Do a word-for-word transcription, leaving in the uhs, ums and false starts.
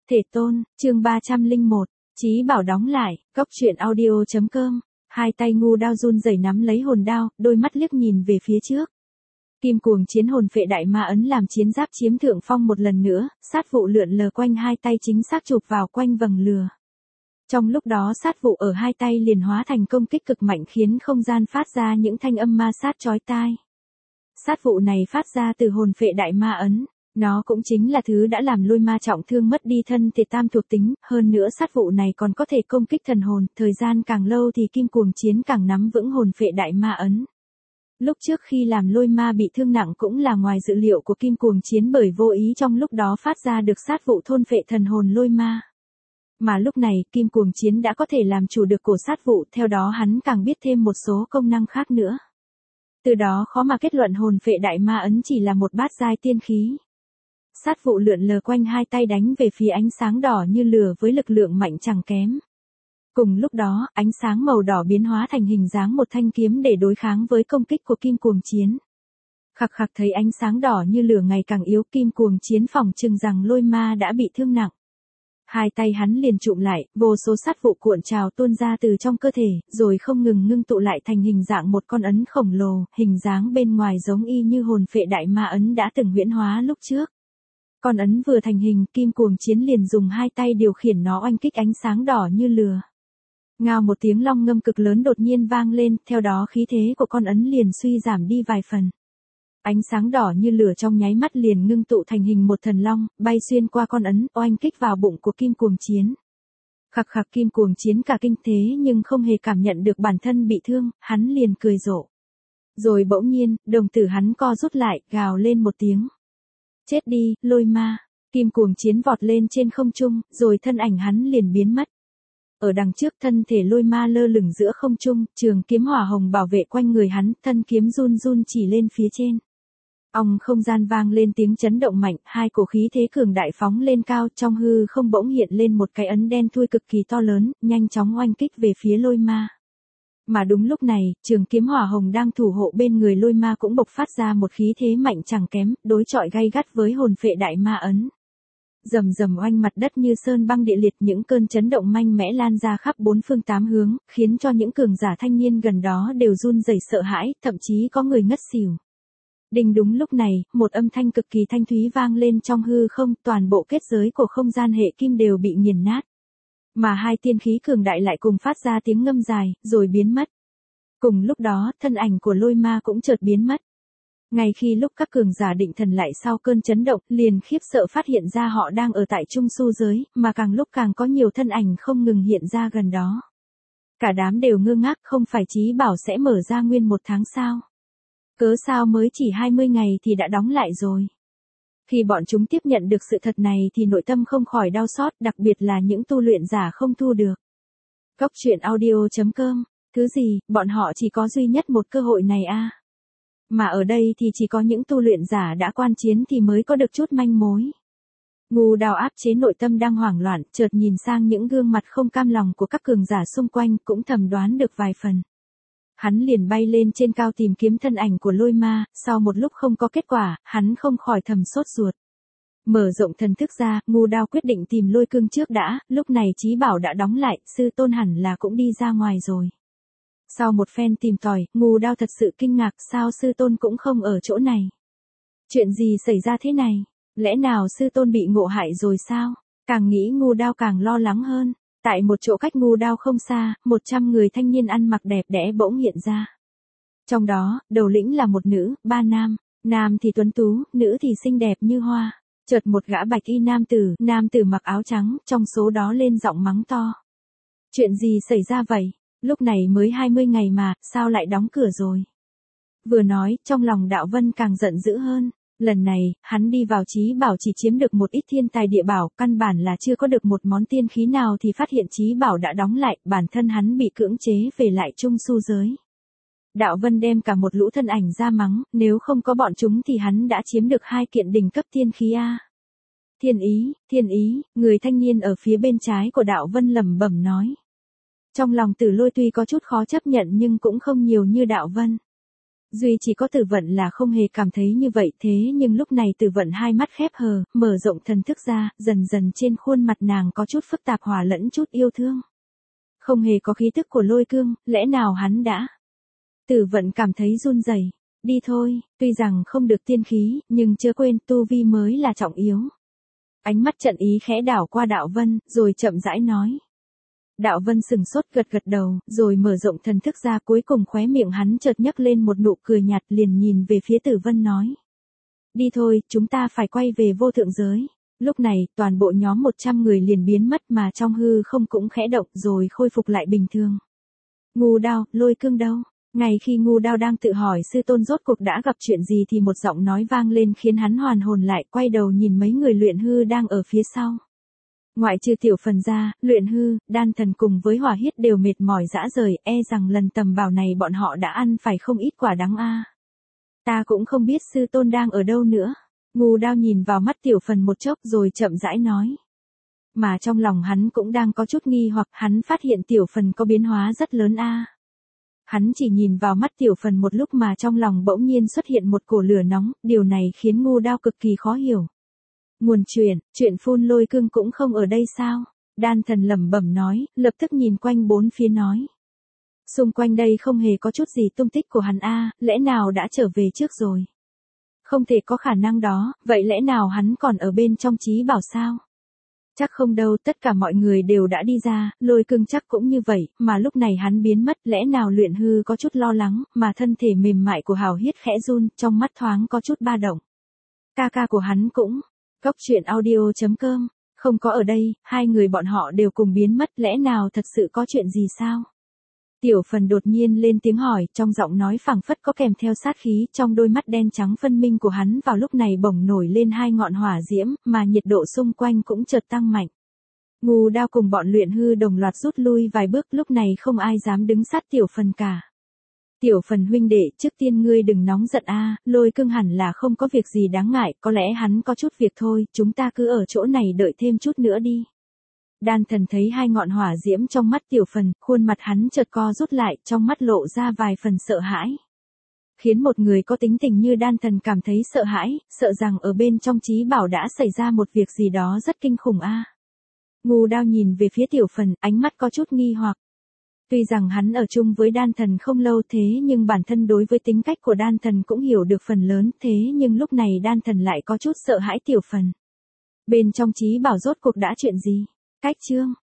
Thể tôn, chương ba trăm lẻ một, Chí Bảo đóng lại, Cóc truyện audio chấm com, hai tay ngu đao run rẩy nắm lấy hồn đao, đôi mắt liếc nhìn về phía trước. Kim cuồng chiến hồn phệ đại ma ấn làm chiến giáp chiếm thượng phong một lần nữa, sát vụ lượn lờ quanh hai tay chính xác chụp vào quanh vầng lừa. Trong lúc đó sát vụ ở hai tay liền hóa thành công kích cực mạnh khiến không gian phát ra những thanh âm ma sát chói tai. Sát vụ này phát ra từ hồn phệ đại ma ấn. Nó cũng chính là thứ đã làm lôi ma trọng thương mất đi thân thể tam thuộc tính, hơn nữa sát vụ này còn có thể công kích thần hồn, thời gian càng lâu thì kim cuồng chiến càng nắm vững hồn phệ đại ma ấn. Lúc trước khi làm lôi ma bị thương nặng cũng là ngoài dự liệu của kim cuồng chiến bởi vô ý trong lúc đó phát ra được sát vụ thôn phệ thần hồn lôi ma. Mà lúc này kim cuồng chiến đã có thể làm chủ được cổ sát vụ, theo đó hắn càng biết thêm một số công năng khác nữa. Từ đó khó mà kết luận hồn phệ đại ma ấn chỉ là một bát giai tiên khí. Sát vụ lượn lờ quanh hai tay đánh về phía ánh sáng đỏ như lửa với lực lượng mạnh chẳng kém. Cùng lúc đó, ánh sáng màu đỏ biến hóa thành hình dáng một thanh kiếm để đối kháng với công kích của kim cuồng chiến. Khặc khặc thấy ánh sáng đỏ như lửa ngày càng yếu, kim cuồng chiến phỏng chừng rằng lôi ma đã bị thương nặng. Hai tay hắn liền trụm lại, vô số sát vụ cuộn trào tuôn ra từ trong cơ thể, rồi không ngừng ngưng tụ lại thành hình dạng một con ấn khổng lồ, hình dáng bên ngoài giống y như hồn phệ đại ma ấn đã từng huyễn hóa lúc trước. Con ấn vừa thành hình, kim cuồng chiến liền dùng hai tay điều khiển nó oanh kích ánh sáng đỏ như lửa. Ngao một tiếng long ngâm cực lớn đột nhiên vang lên, theo đó khí thế của con ấn liền suy giảm đi vài phần. Ánh sáng đỏ như lửa trong nháy mắt liền ngưng tụ thành hình một thần long, bay xuyên qua con ấn, oanh kích vào bụng của kim cuồng chiến. Khặc khặc kim cuồng chiến cả kinh thế nhưng không hề cảm nhận được bản thân bị thương, hắn liền cười rộ. Rồi bỗng nhiên, đồng tử hắn co rút lại, gào lên một tiếng. Chết đi, lôi ma. Kim cuồng chiến vọt lên trên không trung, rồi thân ảnh hắn liền biến mất. Ở đằng trước thân thể lôi ma lơ lửng giữa không trung, trường kiếm hỏa hồng bảo vệ quanh người hắn, thân kiếm run run chỉ lên phía trên. Ong không gian vang lên tiếng chấn động mạnh, hai cổ khí thế cường đại phóng lên cao, trong hư không bỗng hiện lên một cái ấn đen thui cực kỳ to lớn, nhanh chóng oanh kích về phía lôi ma. Mà đúng lúc này, trường kiếm hỏa hồng đang thủ hộ bên người lôi ma cũng bộc phát ra một khí thế mạnh chẳng kém, đối chọi gay gắt với hồn phệ đại ma ấn. Rầm rầm oanh mặt đất như sơn băng địa liệt, những cơn chấn động mạnh mẽ lan ra khắp bốn phương tám hướng, khiến cho những cường giả thanh niên gần đó đều run rẩy sợ hãi, thậm chí có người ngất xỉu. Đinh đúng lúc này, một âm thanh cực kỳ thanh thúy vang lên trong hư không, toàn bộ kết giới của không gian hệ kim đều bị nghiền nát. Mà hai tiên khí cường đại lại cùng phát ra tiếng ngâm dài, rồi biến mất. Cùng lúc đó, thân ảnh của lôi ma cũng chợt biến mất. Ngay khi lúc các cường giả định thần lại sau cơn chấn động, liền khiếp sợ phát hiện ra họ đang ở tại trung su giới, mà càng lúc càng có nhiều thân ảnh không ngừng hiện ra gần đó. Cả đám đều ngơ ngác, không phải Chí Bảo sẽ mở ra nguyên một tháng sao? Cớ sao mới chỉ hai mươi ngày thì đã đóng lại rồi? Khi bọn chúng tiếp nhận được sự thật này thì nội tâm không khỏi đau xót, đặc biệt là những tu luyện giả không thu được. Cóc truyện audio chấm com, thứ gì, bọn họ chỉ có duy nhất một cơ hội này à? Mà ở đây thì chỉ có những tu luyện giả đã quan chiến thì mới có được chút manh mối. Ngu đào áp chế nội tâm đang hoảng loạn, chợt nhìn sang những gương mặt không cam lòng của các cường giả xung quanh, cũng thầm đoán được vài phần. Hắn liền bay lên trên cao tìm kiếm thân ảnh của lôi ma, sau một lúc không có kết quả, hắn không khỏi thầm sốt ruột. Mở rộng thần thức ra, ngu đao quyết định tìm lôi cương trước đã, lúc này Chí Bảo đã đóng lại, sư tôn hẳn là cũng đi ra ngoài rồi. Sau một phen tìm tòi, ngu đao thật sự kinh ngạc, sao sư tôn cũng không ở chỗ này. Chuyện gì xảy ra thế này? Lẽ nào sư tôn bị ngộ hại rồi sao? Càng nghĩ ngu đao càng lo lắng hơn. Tại một chỗ cách ngu đao không xa, một trăm người thanh niên ăn mặc đẹp đẽ bỗng hiện ra. Trong đó, đầu lĩnh là một nữ, ba nam, nam thì tuấn tú, nữ thì xinh đẹp như hoa. Chợt một gã bạch y nam tử, nam tử mặc áo trắng, trong số đó lên giọng mắng to. Chuyện gì xảy ra vậy? Lúc này mới hai mươi ngày mà, sao lại đóng cửa rồi? Vừa nói, trong lòng Đạo Vân càng giận dữ hơn. Lần này, hắn đi vào Chí Bảo chỉ chiếm được một ít thiên tài địa bảo, căn bản là chưa có được một món tiên khí nào thì phát hiện Chí Bảo đã đóng lại, bản thân hắn bị cưỡng chế về lại trung su giới. Đạo Vân đem cả một lũ thân ảnh ra mắng, nếu không có bọn chúng thì hắn đã chiếm được hai kiện đỉnh cấp tiên khí a. Thiên ý, thiên ý, người thanh niên ở phía bên trái của Đạo Vân lẩm bẩm nói. Trong lòng Tử Lôi tuy có chút khó chấp nhận nhưng cũng không nhiều như Đạo Vân. Duy chỉ có Tử Vận là không hề cảm thấy như vậy, thế nhưng lúc này Tử Vận hai mắt khép hờ, mở rộng thần thức ra, dần dần trên khuôn mặt nàng có chút phức tạp hòa lẫn chút yêu thương. Không hề có khí tức của Lôi Cương, lẽ nào hắn đã? Tử Vận cảm thấy run rẩy. Đi thôi, tuy rằng không được tiên khí, nhưng chưa quên tu vi mới là trọng yếu. Ánh mắt Trận Ý khẽ đảo qua Đạo Vân, rồi chậm rãi nói. Đạo Vân sừng sốt gật gật đầu, rồi mở rộng thần thức ra, cuối cùng khóe miệng hắn chợt nhấc lên một nụ cười nhạt, liền nhìn về phía Tử Vân nói. Đi thôi, chúng ta phải quay về vô thượng giới. Lúc này, toàn bộ nhóm một trăm người liền biến mất mà trong hư không cũng khẽ động rồi khôi phục lại bình thường. Ngu Đao, Lôi Cương đâu? Ngay khi Ngu Đao đang tự hỏi sư tôn rốt cuộc đã gặp chuyện gì thì một giọng nói vang lên khiến hắn hoàn hồn lại, quay đầu nhìn mấy người luyện hư đang ở phía sau. Ngoại trừ Tiểu Phần ra, luyện hư, đan thần cùng với hỏa hiết đều mệt mỏi rã rời, e rằng lần tầm bảo này bọn họ đã ăn phải không ít quả đắng a. Ta cũng không biết sư tôn đang ở đâu nữa. Ngu Đao nhìn vào mắt Tiểu Phần một chốc rồi chậm rãi nói. Mà trong lòng hắn cũng đang có chút nghi hoặc, hắn phát hiện Tiểu Phần có biến hóa rất lớn a. Hắn chỉ nhìn vào mắt Tiểu Phần một lúc mà trong lòng bỗng nhiên xuất hiện một cổ lửa nóng, điều này khiến Ngu Đao cực kỳ khó hiểu. Nguồn chuyện, chuyện phun Lôi Cương cũng không ở đây sao? Đan thần lẩm bẩm nói, lập tức nhìn quanh bốn phía nói. Xung quanh đây không hề có chút gì tung tích của hắn a, lẽ nào đã trở về trước rồi? Không thể có khả năng đó, vậy lẽ nào hắn còn ở bên trong trí bảo sao? Chắc không đâu, tất cả mọi người đều đã đi ra, Lôi Cương chắc cũng như vậy, mà lúc này hắn biến mất, lẽ nào luyện hư có chút lo lắng, mà thân thể mềm mại của Hào Hiết khẽ run, trong mắt thoáng có chút ba động. Ca ca của hắn cũng, Cốc truyện audio chấm com, không có ở đây, hai người bọn họ đều cùng biến mất, lẽ nào thật sự có chuyện gì sao? Tiểu Phần đột nhiên lên tiếng hỏi, trong giọng nói phảng phất có kèm theo sát khí, trong đôi mắt đen trắng phân minh của hắn vào lúc này bỗng nổi lên hai ngọn hỏa diễm, mà nhiệt độ xung quanh cũng chợt tăng mạnh. Ngu Đao cùng bọn luyện hư đồng loạt rút lui vài bước, lúc này không ai dám đứng sát Tiểu Phần cả. Tiểu Phần huynh đệ, trước tiên ngươi đừng nóng giận a, Lôi Cương hẳn là không có việc gì đáng ngại, có lẽ hắn có chút việc thôi, chúng ta cứ ở chỗ này đợi thêm chút nữa đi. Đan thần thấy hai ngọn hỏa diễm trong mắt Tiểu Phần, khuôn mặt hắn chợt co rút lại, trong mắt lộ ra vài phần sợ hãi. Khiến một người có tính tình như Đan thần cảm thấy sợ hãi, sợ rằng ở bên trong trí bảo đã xảy ra một việc gì đó rất kinh khủng a. Ngu Đao nhìn về phía Tiểu Phần, ánh mắt có chút nghi hoặc. Tuy rằng hắn ở chung với Đan thần không lâu thế nhưng bản thân đối với tính cách của Đan thần cũng hiểu được phần lớn, thế nhưng lúc này Đan thần lại có chút sợ hãi Tiểu Phần. Bên trong trí bảo rốt cuộc đã chuyện gì? Cách chương